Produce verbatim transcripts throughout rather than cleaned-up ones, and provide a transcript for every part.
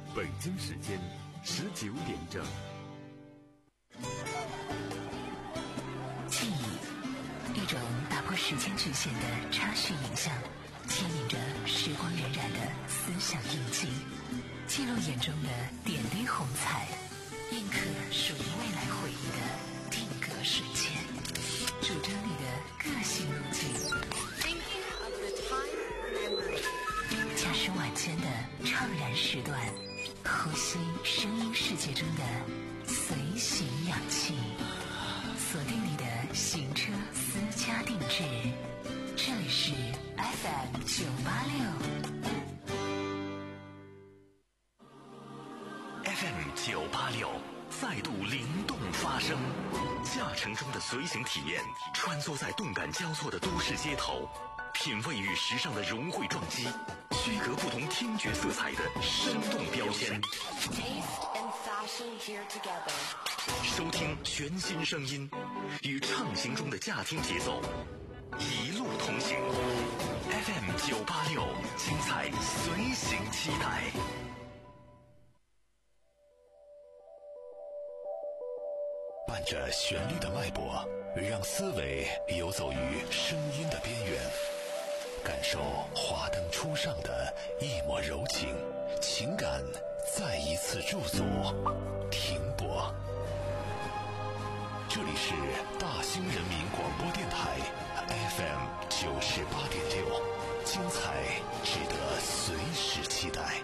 北京时间十九点整。 记忆，一种打破时间局限的插叙影像，牵引着时光荏苒的思想印记，记录眼中的点滴红彩，印刻属于未来回忆的定格瞬间，主张你的个性路径。驾驶晚间的怅然时段，呼吸声音世界中的随行氧气，锁定你的行车私家定制，这里是 F M 九八六 F M 九八六再度灵动发声，驾乘中的随行体验，穿梭在动感交错的都市街头，品味与时尚的融汇撞击，区隔不同听觉色彩的生动标签。收听全新声音，与畅行中的驾听节奏，一路同行。F M 九八六，精彩随行期待。伴着旋律的脉搏，让思维游走于声音的边缘，感受华灯初上的一抹柔情，情感再一次驻足停泊。这里是大兴人民广播电台 F M 九十八点六，精彩值得随时期待。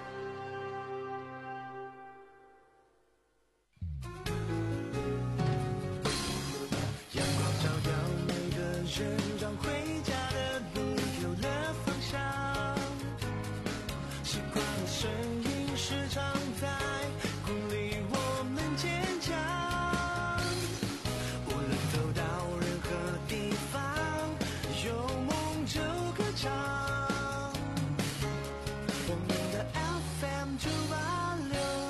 让回家的路有了方向，习惯的声音时常在鼓励我们坚强，无论走到任何地方，有梦就歌唱，我们的 F M 九八六。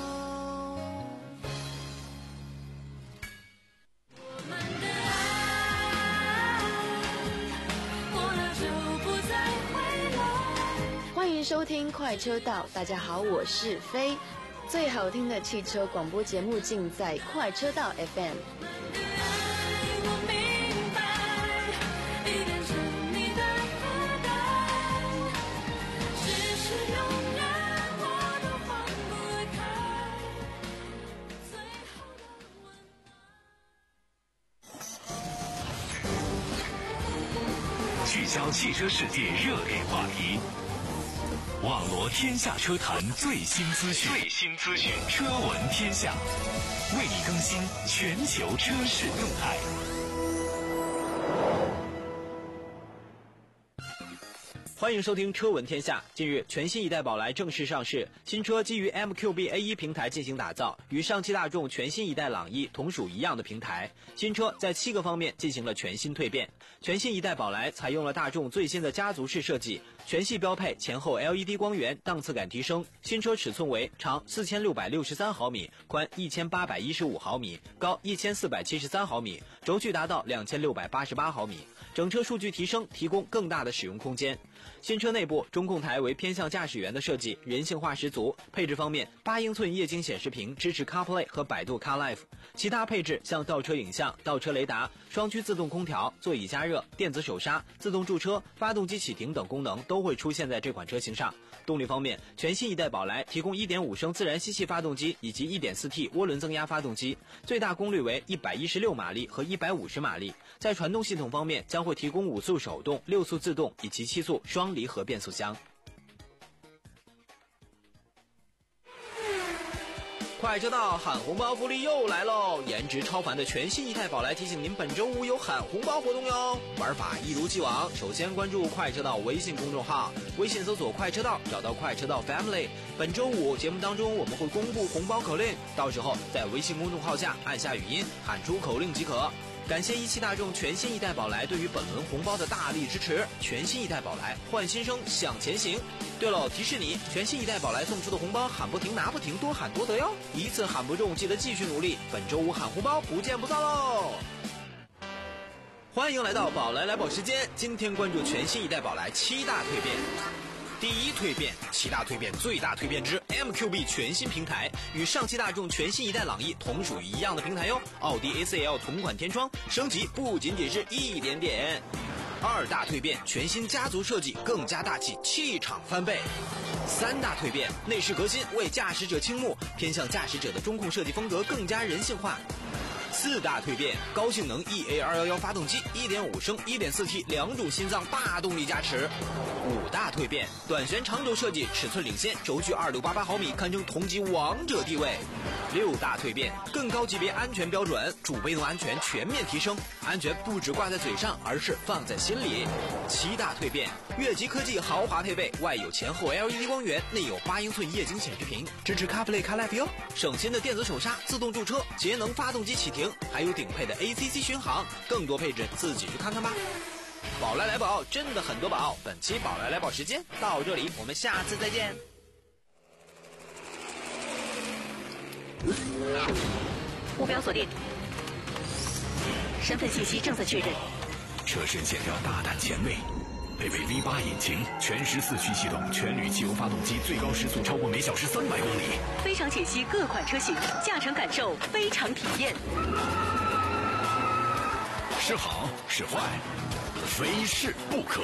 欢迎收听快车道，大家好，我是飞。最好听的汽车广播节目尽在快车道 F M。 聚焦汽车世界热点话题，网罗天下车坛最新资讯，最新资讯，车闻天下，为你更新全球车市动态。 欢迎收听车闻天下。近日，全新一代宝来正式上市，新车基于 M Q B A 一 平台进行打造，与上汽大众全新一代朗逸同属一样的平台。新车在七个方面进行了全新蜕变。全新一代宝来采用了大众最新的家族式设计，全系标配前后 L E D 光源，档次感提升。新车尺寸为长四千六百六十三毫米，宽一千八百一十五毫米，高一千四百七十三毫米，轴距达到两千六百八十八毫米。整车数据提升，提供更大的使用空间。新车内部中控台为偏向驾驶员的设计，人性化十足。配置方面，八英寸液晶显示屏支持 CarPlay 和百度 CarLife， 其他配置像倒车影像、倒车雷达、双区自动空调、座椅加热、电子手刹、自动驻车、发动机启停等功能都会出现在这款车型上。动力方面，全新一代宝来提供 一点五升自然吸气发动机以及 一点四 T 涡轮增压发动机，最大功率为一百一十六马力和一百五十马力。在传动系统方面，将会提供五速手动、六速自动以及七速双离合变速箱。快车道喊红包福利又来喽！颜值超凡的全新一代宝来提醒您，本周五有喊红包活动哟。玩法一如既往，首先关注快车道微信公众号，微信搜索快车道，找到快车道 Family。本周五节目当中我们会公布红包口令，到时候在微信公众号下按下语音喊出口令即可。感谢一汽大众全新一代宝来对于本轮红包的大力支持，全新一代宝来换新生向前行。对了，提示你，全新一代宝来送出的红包喊不停拿不停，多喊多得哟，一次喊不中记得继续努力，本周五喊红包不见不散喽。欢迎来到宝来来宝时间，今天关注全新一代宝来七大蜕变。 第一蜕变，七大蜕变最大蜕变之 M Q B 全新平台，与上汽大众全新一代朗逸同属于一样的平台哟。奥迪 A四 L 同款天窗，升级不仅仅是一点点。二大蜕变，全新家族设计更加大气，气场翻倍。三大蜕变，内饰革新，为驾驶者倾慕，偏向驾驶者的中控设计风格更加人性化。四大蜕变，高性能 E A 二一一 发动机 一点五 升 一点四 T 两种心脏大动力加持。五大蜕变，短悬长轴设计，尺寸领先，轴距二六八八毫米，堪称同级王者地位。六大蜕变，更高级别安全标准，主被动安全全面提升，安全不只挂在嘴上，而是放在心里。七大蜕变，越级科技豪华配备，外有前后 L E D 光源，内有八英寸液晶显示屏，支持 CarPlay CarLife 哟，省心的电子手刹，自动驻车，节能发动机启停，还有顶配的 A C C 巡航，更多配置自己去看看吧。宝来来宝，真的很多宝。本期宝来来宝时间到这里，我们下次再见。 目标锁定，身份信息正在确认。 车身线条大胆前卫，配备 V 八 引擎，全时四驱系统，全铝汽油发动机，最高时速超过每小时三百公里。 非常解析各款车型，驾乘感受非常体验。 是好是坏，非试不可。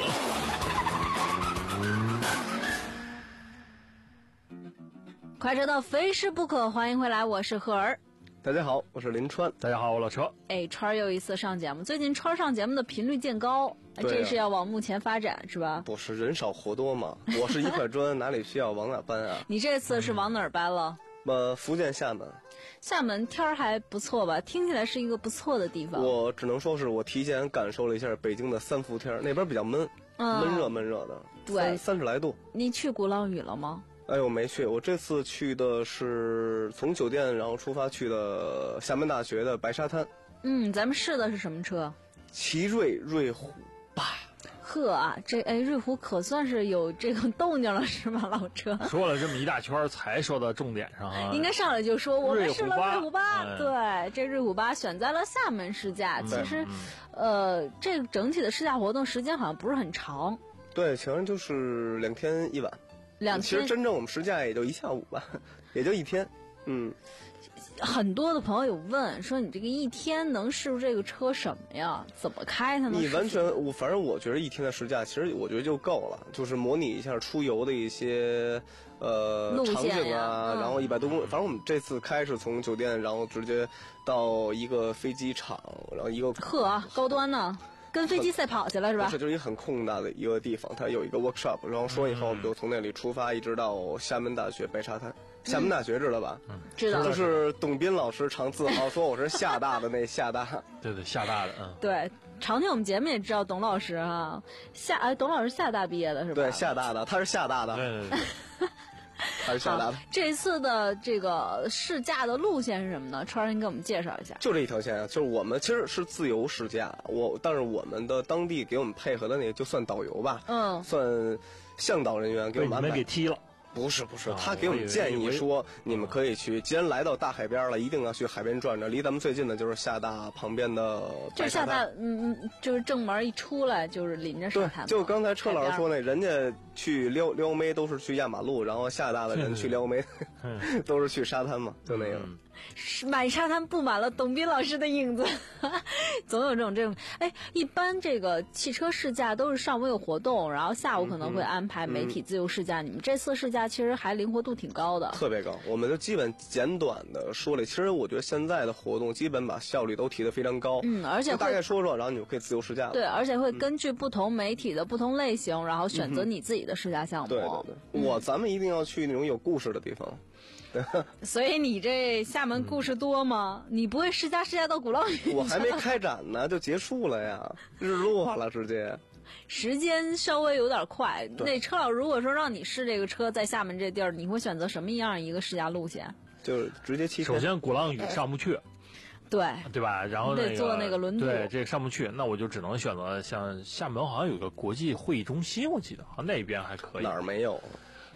快车道非试不可，欢迎回来，我是赫儿。 大家好，我是林川。大家好，我老车。 哎，川儿又一次上节目，最近川儿上节目的频率渐高， 啊、 这是要往目前发展是吧？ 不是人少活多嘛，我是一块砖，哪里需要往哪搬啊？ 你这次是往哪儿搬了？ 呃，福建厦门。 厦门天儿还不错吧？听起来是一个不错的地方。 我只能说是我提前感受了一下北京的三伏天，那边比较闷，嗯、闷热闷热的， 对， 三十来度。 你去鼓浪屿了吗？ 哎呦，没去。我这次去的是从酒店然后出发去的厦门大学的白沙滩。 嗯，咱们试的是什么车？ 奇瑞瑞虎八。 呵啊，这哎瑞虎可算是有这个动静了是吧，老车？ 说了这么一大圈才说到重点上啊。 应该上来就说我们试了瑞虎八， 嗯、 对，这瑞虎八选在了厦门试驾。 嗯、 其实， 嗯、 呃，这个整体的试驾活动时间好像不是很长。 对，其实就是两天一晚。 两天， 其实真正我们试驾也就一下午吧，也就一天。嗯， 很多的朋友有问说，你这个一天能试出这个车什么呀？怎么开它呢？ 你完全，我反正我觉得一天的试驾，其实我觉得就够了，就是模拟一下出游的一些呃场景啊， 嗯、 然后一百多公里。反正我们这次开是从酒店，然后直接到一个飞机场，然后一个呵啊，高端呢。跟飞机赛跑去了是吧？ 不是，就是一个很空大的一个地方，它有一个 workshop， 然后说以后我们就从那里出发，一直到厦门大学白沙滩。厦门大学知道吧？ 嗯， 知道。 就是董斌老师常自豪说我是厦大的那厦大。 对对，厦大的，嗯。 对，常听我们节目也知道董老师啊，厦哎，董老师厦大毕业的是吧？ 对，厦大的，他是厦大的。 对对对。 还是厦大的。 这次的这个试驾的路线是什么呢？川人给我们介绍一下。 就这一条线啊，就是我们其实是自由试驾，我但是我们的当地给我们配合的那个就算导游吧， 嗯， 算向导人员给我们安排。 你们给踢了。 不是不是，他给我们建议说，你们可以去，既然来到大海边了，一定要去海边转转。离咱们最近的就是厦大旁边的白沙滩。 就厦大，嗯嗯，就是正门一出来就是临着沙滩。 对，就刚才车老师说那，人家去撩撩妹都是去压马路，然后厦大的人去撩妹都是去沙滩嘛，就那样。 嗯满沙滩布满了董斌老师的影子，总有这种这种。哎，一般这个汽车试驾都是上午有活动，然后下午可能会安排媒体自由试驾。嗯嗯、你们这次试驾其实还灵活度挺高的， 特别高。我们就基本简短的说了，其实我觉得现在的活动基本把效率都提得非常高。 嗯，而且大概说说，然后你就可以自由试驾了。 对，而且会根据不同媒体的不同类型，嗯、然后选择你自己的试驾项目。 对对对，嗯、我咱们一定要去那种有故事的地方。 所以你这厦门故事多吗？嗯、你不会试驾试驾到鼓浪屿？ 我还没开展呢，就结束了呀，日落了直接。 时间稍微有点快。那车老如果说让你试这个车在厦门这地儿，你会选择什么样一个试驾路线？ 就直接骑车。 首先鼓浪屿上不去。 对对吧？然后、那个、 得坐那个轮渡， 对，这个上不去，那我就只能选择像厦门好像有个国际会议中心，我记得好像那边还可以。 哪儿没有？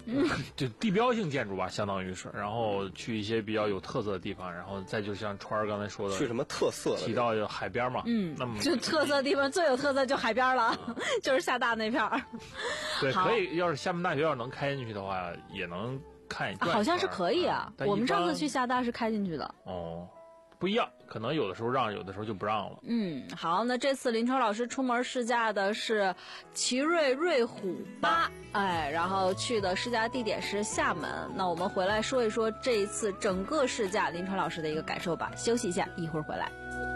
就地标性建筑吧，相当于是，然后去一些比较有特色的地方，然后再就像川儿刚才说的， 去什么特色的？ 提到有海边嘛， 嗯， 那么就特色地方最有特色就海边了，就是厦大那片儿。 对，可以，要是厦门大学要是能开进去的话，也能看一转一圈。 好像是可以啊， 嗯、 我们上次去厦大是开进去的。 哦。不一样，可能有的时候让，有的时候就不让了。 嗯，好，那这次林超老师出门试驾的是奇瑞瑞虎八，哎，然后去的试驾地点是厦门。那我们回来说一说这一次整个试驾林超老师的一个感受吧。休息一下，一会儿回来。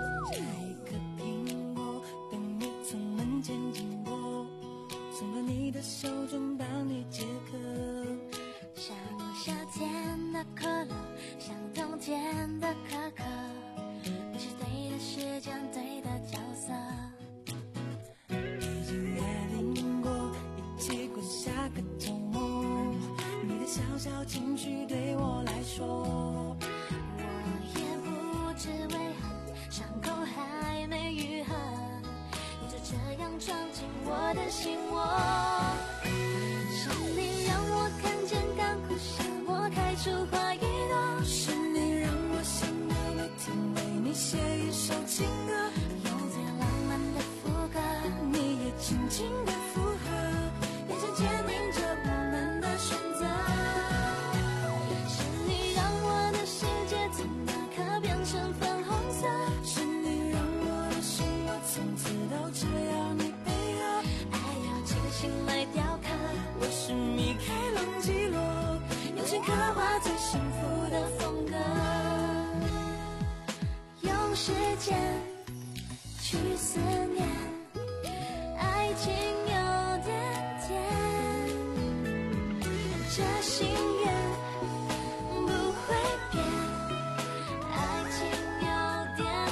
手中帮你解渴，像夏天的可乐，像冬天的可可，你是对的时间，对的角色。已经约定过一起过下个周末，你的小小情绪对我来说，我也不知为何伤口还没愈合，你就这样闯进我的心窝。是你让我看见干枯沙漠开出花一朵，是你让我想到每天为你写一首情歌，用最浪漫的副歌，你也轻轻的附和，眼前坚定着我们的选择。是你让我的世界从那刻变成粉红色，是你让我的生活从此都只要你配合，爱要精心来雕刻。我是米开朗基罗，用心刻画最幸福的风格，用时间去思念，爱情有点甜，这心愿不会变，爱情有点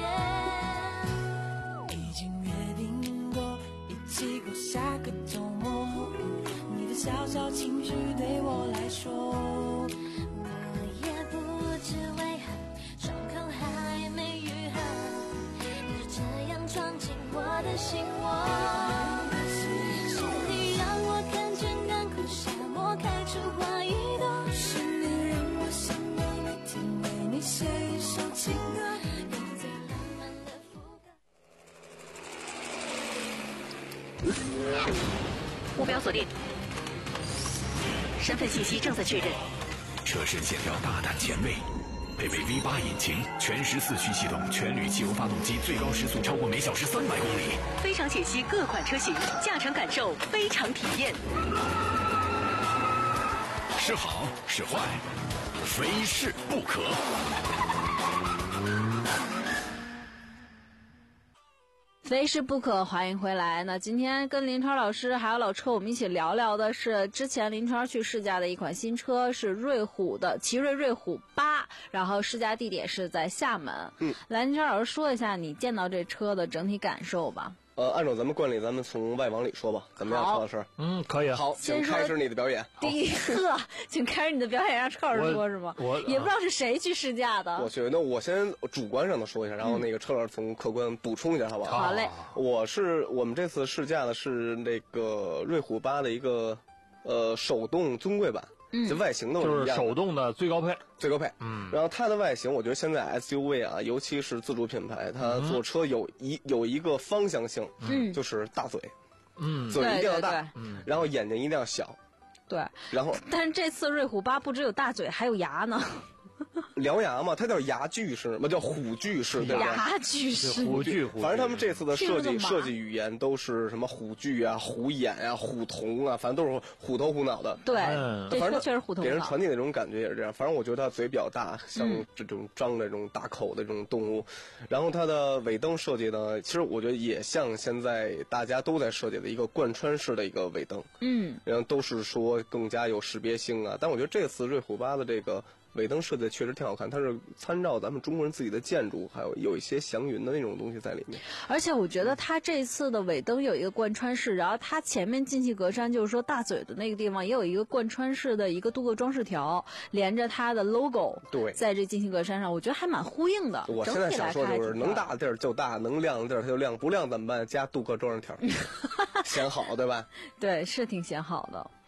甜。已经约定过一起过下个周末，你的小小情绪对我来说，我也不知为何伤口还没愈合，你就这样闯进我的心窝。是你让我看见干枯沙漠开出花一朵，是你让我想到每天为你写一首情歌，用最浪漫的副歌。 目标锁定，身份信息正在确认。 车身线条大胆前卫，配备 V 八引擎，全时四驱系统，全铝汽油发动机，最高时速超过每小时三百公里。 非常解析各款车型，驾乘感受非常体验。 是好是坏，非试不可。 非试不可，欢迎回来。那今天跟林超老师还有老车，我们一起聊聊的是之前林超去试驾的一款新车，是瑞虎的奇瑞瑞虎八，然后试驾地点是在厦门。 嗯， 来，林超老师说一下你见到这车的整体感受吧。 呃，按照咱们惯例，咱们从外往里说吧，怎么样，车老师？ 嗯，可以。 好，请开始你的表演。 第一个，请开始你的表演，让车老师说是吗？ 我也不知道是谁去试驾的。 我去，那我先主观上的说一下，然后那个车老师从客观补充一下，好不好？ 好嘞。 我是我们这次试驾的是那个瑞虎八的一个呃手动尊贵版。 嗯， 就外形都就是一样， 手动的最高配， 最高配。 嗯， 然后它的外形，我觉得现在 S U V 啊，尤其是自主品牌，它做车有一有一个方向性， 嗯， 就是大嘴， 嗯， 嘴一定要大， 对对对， 嗯，然后眼睛一定要小， 对， 然后， 但是这次瑞虎八不只有大嘴，还有牙呢。 獠牙嘛，它叫牙锯式嘛，叫虎锯式，对吧？ 牙锯式， 虎锯， 反正他们这次的设计设计语言都是什么虎锯啊、虎眼啊、虎瞳啊，反正都是虎头虎脑的。 对， 嗯、 这车确实虎头虎脑。 给人传递那种感觉也是这样。反正我觉得它嘴比较大，像这种张这种大口的这种动物。嗯、然后它的尾灯设计呢，其实我觉得也像现在大家都在设计的一个贯穿式的一个尾灯。 嗯， 然后都是说更加有识别性啊。但我觉得这次瑞虎八的这个尾灯设计确实挺好看，它是参照咱们中国人自己的建筑，还有有一些祥云的那种东西在里面。 而且我觉得它这次的尾灯有一个贯穿式，然后它前面进气格栅就是说大嘴的那个地方也有一个贯穿式的一个镀铬装饰条，连着它的 logo。 对， 在这进气格栅上，我觉得还蛮呼应的。 我现在想说就是，能大的地儿就大，能亮的地儿它就亮，不亮怎么办？加镀铬装饰条，显好，对吧？ 对，是挺显好的。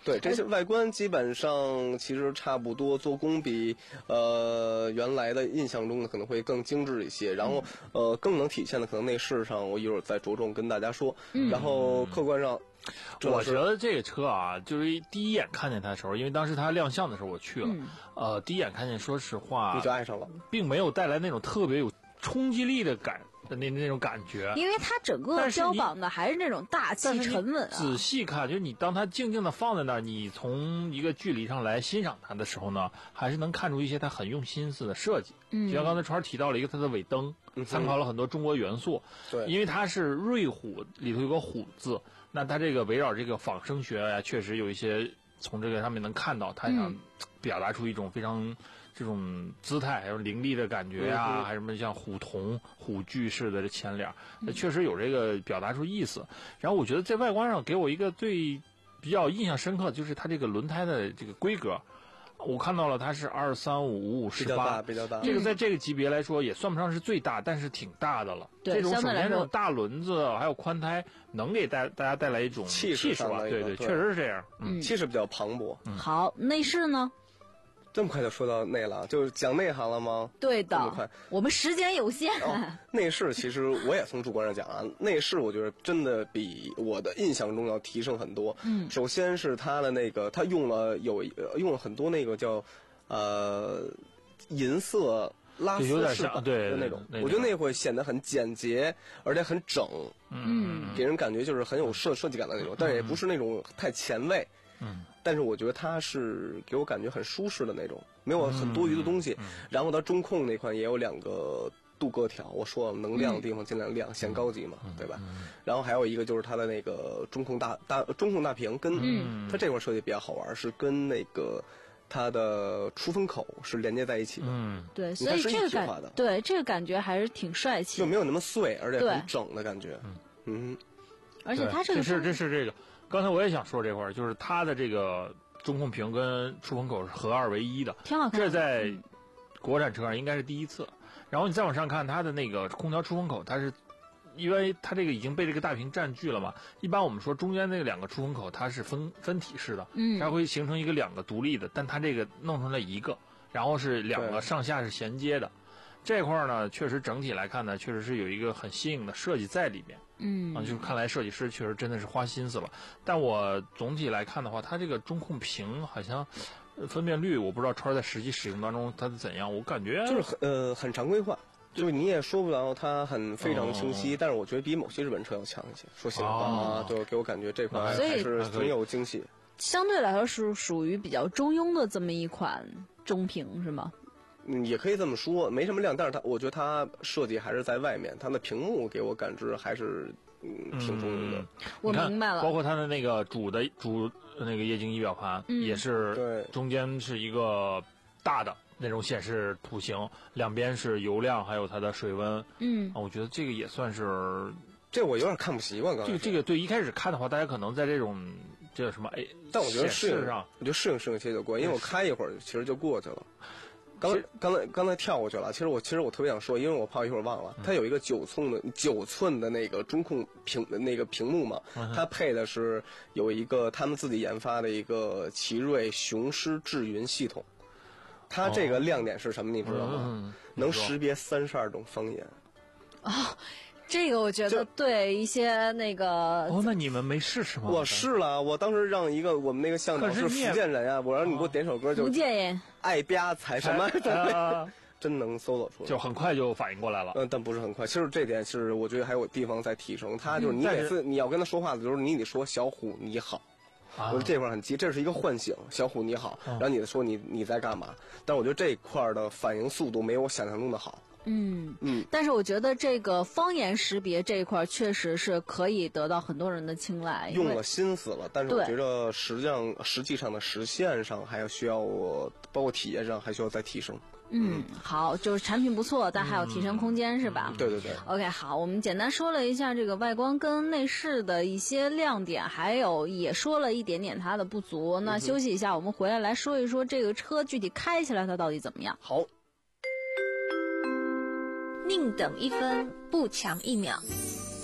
对，这些外观基本上其实差不多，做工比呃原来的印象中的可能会更精致一些，然后呃更能体现的可能内饰上，我一会儿再着重跟大家说。嗯、然后客观上， 我觉得这个车啊，就是第一眼看见它的时候，因为当时它亮相的时候我去了，嗯、呃，第一眼看见，说实话， 你就爱上了， 并没有带来那种特别有冲击力的感。的那那种感觉， 因为它整个标榜的还是那种大气沉稳啊。 仔细看，就是你当它静静的放在那儿，你从一个距离上来欣赏它的时候呢，还是能看出一些它很用心思的设计。嗯，就像刚才川提到了一个它的尾灯，嗯、参考了很多中国元素。 对， 因为它是瑞虎里头有个虎字，那它这个围绕这个仿生学呀、啊，确实有一些从这个上面能看到，它想表达出一种非常。这种姿态还有凌厉的感觉呀、啊，嗯、还有什么像虎瞳、虎踞式的这前脸，嗯、确实有这个表达出意思。然后我觉得在外观上给我一个最比较印象深刻的就是它这个轮胎的这个规格，我看到了它是二三五五五十八， 比较大， 这个在这个级别来说也算不上是最大，但是挺大的了。 对， 这种首先这种大轮子还有宽胎，能给大大家带来一种气势吧？对对，确实是这样。 嗯，气势比较磅礴。 嗯、好，内饰呢？ 这么快就说到内了，就是讲内涵了吗？ 对的， 这么快， 我们时间有限。 哦、内饰其实我也从主观上讲啊，内饰我觉得真的比我的印象中要提升很多。嗯，首先是它的那个，它用了有用了很多那个叫呃银色拉丝式的对那种， 那我觉得那会显得很简洁，而且很整， 嗯， 给人感觉就是很有设设计感的那种，但也不是那种太前卫。 嗯， 但是我觉得它是给我感觉很舒适的那种，没有很多余的东西。 嗯嗯、 然后它中控那块也有两个镀铬条，我说了能亮的地方尽量亮，显高级嘛， 嗯、 对吧？嗯、然后还有一个就是它的那个中控大大中控大屏，跟、嗯、它这块设计比较好玩，是跟那个它的出风口是连接在一起的。 嗯， 对，所以这个感对这个感觉还是挺帅气， 就没有那么碎，而且很整的感觉。嗯嗯， 而且它这个是这是这个。刚才我也想说这块儿，就是它的这个中控屏跟出风口是合二为一的， 挺好看。 这在国产车上应该是第一次。然后你再往上看，它的那个空调出风口，它是因为它这个已经被这个大屏占据了嘛。一般我们说中间那两个出风口它是分分体式的， 嗯， 它会形成一个两个独立的，但它这个弄成了一个，然后是两个上下是衔接的。这块儿呢，确实整体来看呢，确实是有一个很新颖的设计在里面。 嗯， 啊，就是看来设计师确实真的是花心思了。但我总体来看的话，它这个中控屏好像分辨率，我不知道川在实际使用当中它是怎样。我感觉就是很呃很常规化，就是你也说不了它很非常清晰，哦、但是我觉得比某些日本车要强一些。说心里话啊，对、哦，给我感觉这块还是挺有惊喜。 相对来说是属于比较中庸的这么一款中屏，是吗？ 嗯，也可以这么说，没什么亮，但是它，我觉得它设计还是在外面，它的屏幕给我感知还是嗯挺中庸的。 嗯、 我明白了， 包括它的那个主的主那个液晶仪表盘、嗯、也是， 对， 中间是一个大的那种显示图形，两边是油量还有它的水温。 嗯， 啊，我觉得这个也算是， 这我有点看不习惯。刚才这个这个对一开始看的话，大家可能在这种这叫什么哎， 但我觉得适应上，我觉得适应适应期就过，因为我开一会儿其实就过去了。刚刚才刚才跳过去了，其实我其实我特别想说，因为我怕一会儿忘了，它有一个九寸的九寸的那个中控屏那个屏幕嘛，它配的是有一个他们自己研发的一个奇瑞雄狮智云系统，它这个亮点是什么你知道吗？能识别三十二种方言。 哦。这个我觉得对一些那个哦，那你们没试试吗？ 我试了，我当时让一个我们那个向导是福建人啊，我让你给我点首歌就福建人爱吧才什么， 啊、 真能搜索出来， 就很快就反应过来了。 嗯，但不是很快，其实这点是我觉得还有地方在提升。他就是你每次你要跟他说话的时候，你得说小虎你好。我觉得这块很急，这是一个唤醒，小虎你好，然后你说你你在干嘛？但我觉得这块的反应速度没有我想象中的好。 嗯嗯， 但是我觉得这个方言识别这一块确实是可以得到很多人的青睐， 用了心思了，但是我觉得实际上实际上的实现上还要需要我，包括体验上还需要再提升。 嗯，好，就是产品不错，但还有提升空间、嗯、是吧？ 对对对。 OK， 好，我们简单说了一下这个外观跟内饰的一些亮点，还有也说了一点点它的不足。那休息一下，我们回来来说一说这个车具体开起来它到底怎么样。 好。 宁等一分，不强一秒。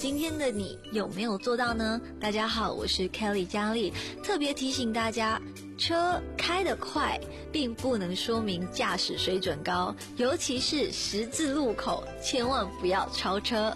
今天的你有没有做到呢？大家好，我是 Kelly 佳丽，特别提醒大家，车开得快并不能说明驾驶水准高，尤其是十字路口，千万不要超车。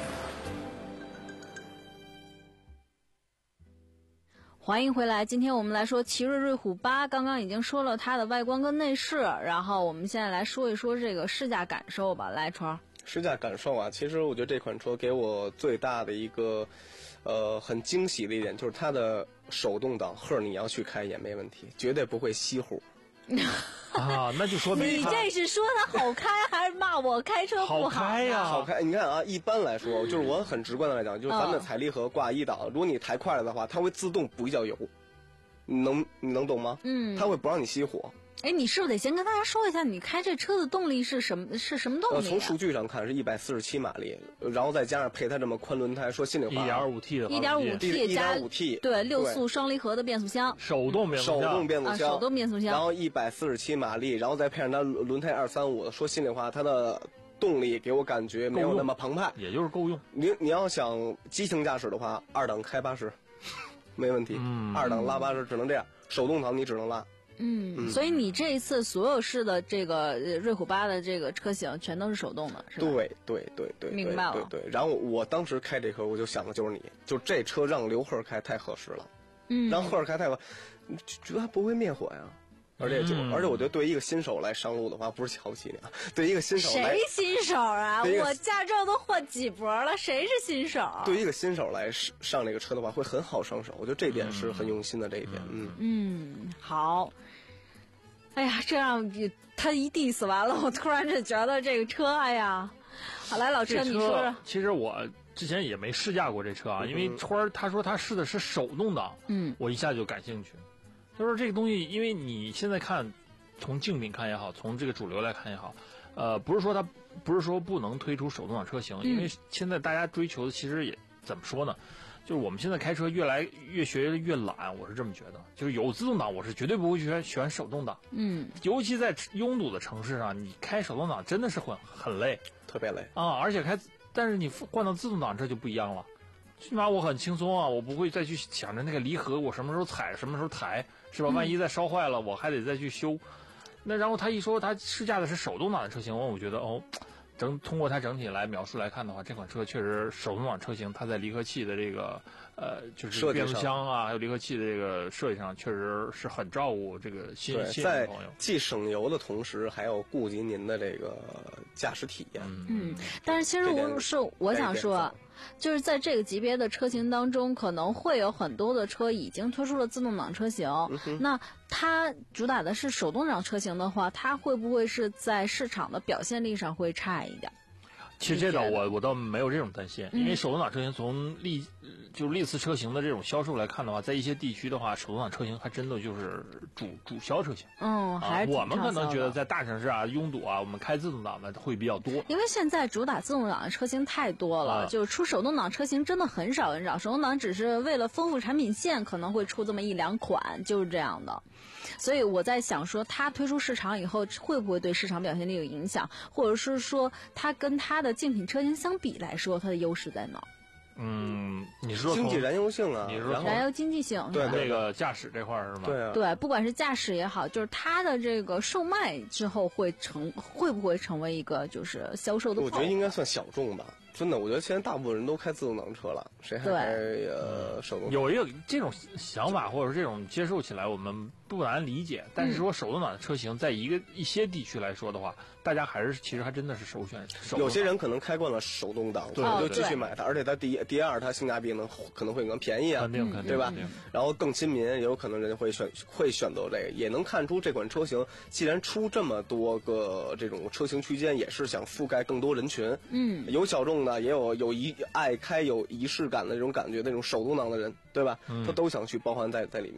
欢迎回来，今天我们来说奇瑞瑞虎八，刚刚已经说了它的外观跟内饰，然后我们现在来说一说这个试驾感受吧。来，川儿。 试驾感受啊，其实我觉得这款车给我最大的一个，呃，很惊喜的一点就是它的手动挡，赫你要去开也没问题，绝对不会熄火。 啊，那就说明你这是说它好开，还是骂我开车不好？ 好开呀、啊， 好开！你看啊，一般来说，就是我很直观的来讲，就是咱们的踩离合挂一档，嗯、如果你抬快了的话，它会自动补一脚油，你能你能懂吗？ 嗯， 它会不让你熄火。 哎，你是不是得先跟大家说一下，你开这车的动力是什么？是什么动力、啊？ 呃，从数据上看是一百四十七马力，然后再加上配它这么宽轮胎，说心里话， 一点五 T 的， 一点五 T 加五 T， 对，六速双离合的变速箱， 手动变速箱， 手动变速箱， 啊、手动变速箱， 然后一百四十七马力，然后再配上它轮胎二三五的，说心里话，它的动力给我感觉没有那么澎湃， 也就是够用。 你你要想激情驾驶的话，二档开八十，没问题， 嗯， 二档拉八十只能这样，手动挡你只能拉。 嗯, 嗯，所以你这一次所有试的这个瑞虎八的这个车型全都是手动的，是吧？ 对对对对， 明白了。 对 对, 对，然后我当时开这车，我就想的就是你，就这车让刘贺开太合适了， 嗯， 让贺开太合，觉得他不会灭火呀。而且就、嗯，而且我觉得对一个新手来上路的话，不是瞧不起你啊，对一个新手来， 谁新手啊？我驾照都换几博了，谁是新手？ 对一个新手来上这个车的话，会很好上手。我觉得这点是很用心的这一点。嗯嗯，好。哎呀，这样他一 diss 完了，我突然就觉得这个车，哎呀，好来老车，你说说。 其实我之前也没试驾过这车啊，嗯、因为川儿他说他试的是手动挡， 嗯， 我一下就感兴趣。他说这个东西，因为你现在看，从竞品看也好，从这个主流来看也好，呃，不是说它不是说不能推出手动挡车型， 嗯、 因为现在大家追求的其实也怎么说呢？就是我们现在开车越来越学越懒，我是这么觉得。就是有自动挡，我是绝对不会选选手动挡。 嗯， 尤其在拥堵的城市上，你开手动挡真的是很很累， 特别累啊！而且开，但是你换到自动挡这就不一样了，起码我很轻松啊，我不会再去想着那个离合我什么时候踩，什么时候抬，是吧？万一再烧坏了，我还得再去修。那然后他一说他试驾的是手动挡的车型，我觉得哦。整通过它整体来描述来看的话，这款车确实手动挡车型，它在离合器的这个呃，就是变速箱啊，还有离合器的这个设计上，确实是很照顾这个新新人朋友。 既省油的同时，还要顾及您的这个驾驶体验。 嗯，但是其实我是我想说。就是在这个级别的车型当中，可能会有很多的车已经推出了自动挡车型。 嗯、 那它主打的是手动挡车型的话，它会不会是在市场的表现力上会差一点？ 其实这倒我我倒没有这种担心， 嗯、 因为手动挡车型从历就是历次车型的这种销售来看的话，在一些地区的话，手动挡车型还真的就是主主销车型。 嗯，还是、 啊、我们可能觉得在大城市啊拥堵啊，我们开自动挡的会比较多。 因为现在主打自动挡的车型太多了，啊、就是出手动挡车型真的很少很少，手动挡只是为了丰富产品线，可能会出这么一两款，就是这样的。所以我在想说，它推出市场以后，会不会对市场表现力有影响，或者是说，它跟它的竞品车型相比来说，它的优势在哪？ 嗯，你是说经济燃油性啊？ 你是说燃油经济性？ 对， 这个驾驶这块是吗？ 对啊， 对，不管是驾驶也好，就是它的这个售卖之后会成会不会成为一个就是销售的？ 我觉得应该算小众吧。真的，我觉得现在大部分人都开自动挡车了，谁还开呃手动挡？ 有一个这种想法或者这种接受起来，我们不难理解。但是说手动挡的车型，在一个一些地区来说的话，大家还是其实还真的是首选手动挡。 有些人可能开惯了手动挡， 对， 就继续买它，而且它第一、第二，它性价比能可能会更便宜啊， 肯定肯定， 对吧？然后更亲民，也有可能人家会选会选择这个，也能看出这款车型既然出这么多个这种车型区间，也是想覆盖更多人群。 嗯， 有小众的，也有有仪爱开有仪式感的这种感觉，那种手动挡的人，对吧？ 嗯、 他都想去包含在在里面。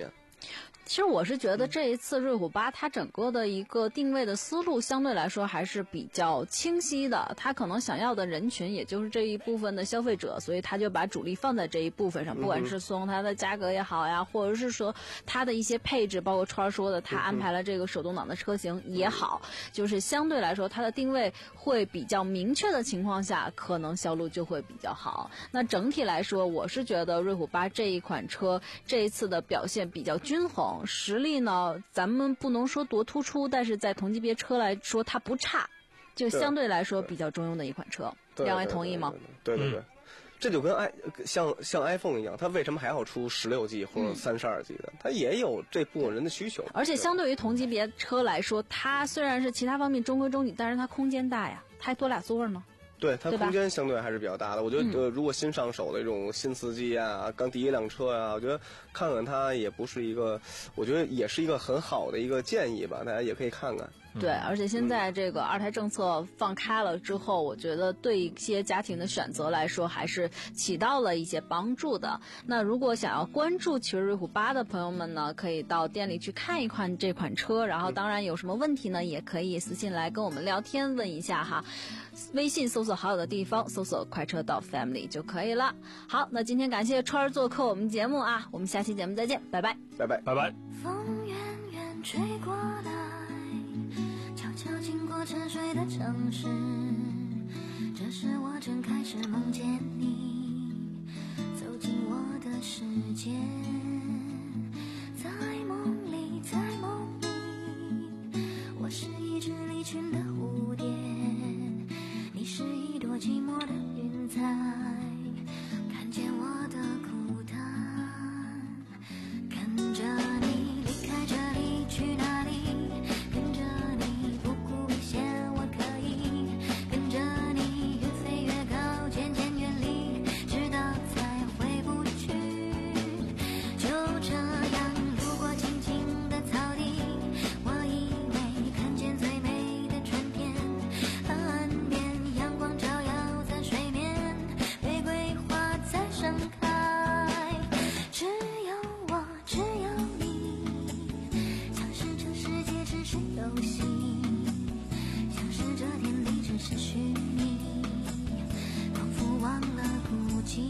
其实我是觉得这一次瑞虎八它整个的一个定位的思路相对来说还是比较清晰的，它可能想要的人群也就是这一部分的消费者，所以它就把主力放在这一部分上，不管是从它的价格也好呀，或者是说它的一些配置，包括川说的它安排了这个手动挡的车型也好，就是相对来说它的定位会比较明确的情况下，可能销路就会比较好。那整体来说，我是觉得瑞虎八这一款车这一次的表现比较均衡，实力呢咱们不能说多突出，但是在同级别车来说它不差，就相对来说比较中庸的一款车。两位同意吗？ 对对对，嗯、这就跟 i 像像 iPhone 一样，它为什么还要出十六 G 或者三十二 G 的？它也有这部分人的需求。 而且相对于同级别车来说，它虽然是其他方面中规中矩，但是它空间大呀，它还多俩座呢。 对，它空间相对还是比较大的。我觉得、呃，如果新上手的这种新司机啊，刚第一辆车啊，我觉得看看它也不是一个，我觉得也是一个很好的一个建议吧，大家也可以看看。 对，而且现在这个二胎政策放开了之后，我觉得对一些家庭的选择来说，还是起到了一些帮助的。那如果想要关注奇瑞瑞虎八的朋友们呢，可以到店里去看一看这款车，然后当然有什么问题呢，也可以私信来跟我们聊天问一下哈。微信搜索好友的地方，搜索快车道 family 就可以了。好，那今天感谢川儿做客我们节目啊，我们下期节目再见，拜拜， 拜拜， 拜拜。 风远远吹过来，悄悄经过沉睡的城市，这时我正开始梦见你走进我的世界，在梦里，在梦里，我是一只离群的蝴蝶，你是一朵寂寞的云彩，看见我的孤单，跟着你离开这里去哪里，跟着你不顾危险我可以，跟着你越飞越高，渐渐远离，直到再回不去，就这样路过青青的草地，我以为看见最美的春天，岸边阳光照耀在水面，玫瑰花在盛开，只有我，只有你，像是这世界只是游戏，像是这天地只是虚拟，仿佛忘了孤寂，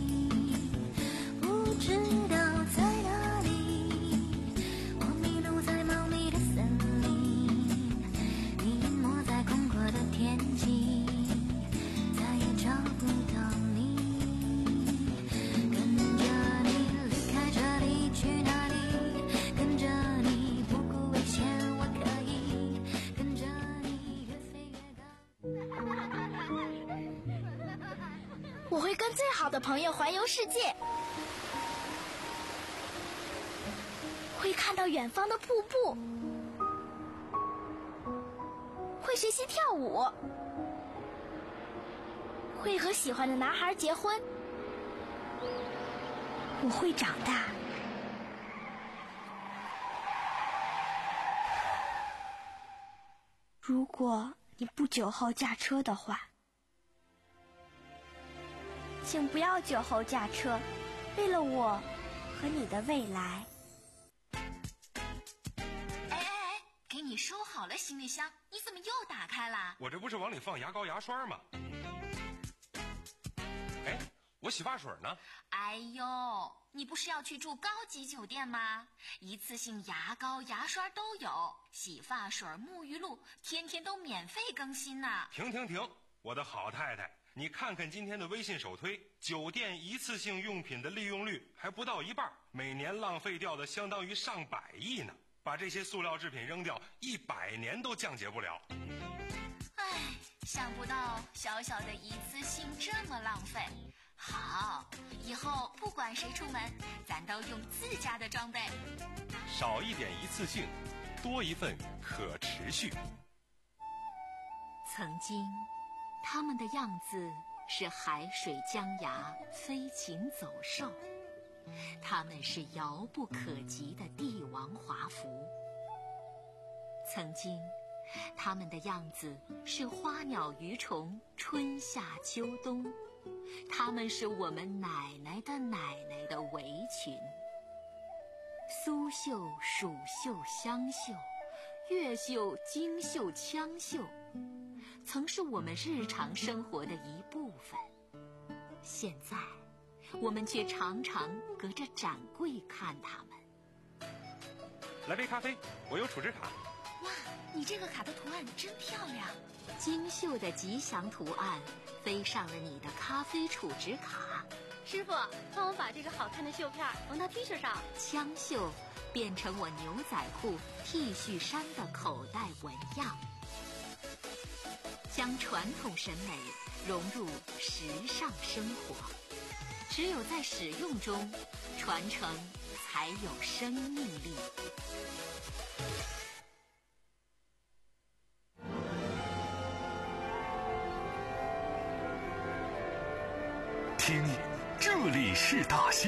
不知道在哪里，我迷路在茂密的森林，你淹没在空阔的天际，再也找不到你，跟着你离开这里去哪里，跟着你不顾危险我可以，跟着你越飞越高。 我会跟最好的朋友环游世界，会看到远方的瀑布，会学习跳舞，会和喜欢的男孩结婚。我会长大。如果你不久后驾车的话，请不要酒后驾车，为了我和你的未来。 哎哎哎，给你收好了行李箱，你怎么又打开了？ 我这不是往里放牙膏牙刷吗？哎，我洗发水呢？ 哎呦，你不是要去住高级酒店吗？一次性牙膏牙刷都有，洗发水沐浴露天天都免费更新呢。 停停停，我的好太太，你看看今天的微信首推，酒店一次性用品的利用率还不到一半，每年浪费掉的相当于上百亿呢。把这些塑料制品扔掉，一百年都降解不了。 唉，想不到小小的一次性这么浪费。好，以后不管谁出门，咱都用自家的装备。 少一点一次性，多一份可持续。 曾经，他们的样子是海水江崖，飞禽走兽。他们是遥不可及的帝王华服。曾经，他们的样子是花鸟鱼虫，春夏秋冬。他们是我们奶奶的奶奶的围裙。 苏绣、蜀绣、湘绣、越绣、京绣、羌绣，曾是我们日常生活的一部分。现在，我们却常常隔着展柜看它们。 来杯咖啡，我有储值卡。 哇，你这个卡的图案真漂亮！精绣的吉祥图案飞上了你的咖啡储值卡。 师傅，帮我把这个好看的绣片缝到 T 恤上。 羌绣变成我牛仔裤、T 恤衫的口袋纹样，将传统审美融入时尚生活。只有在使用中，传承才有生命力。 听，这里是大兴。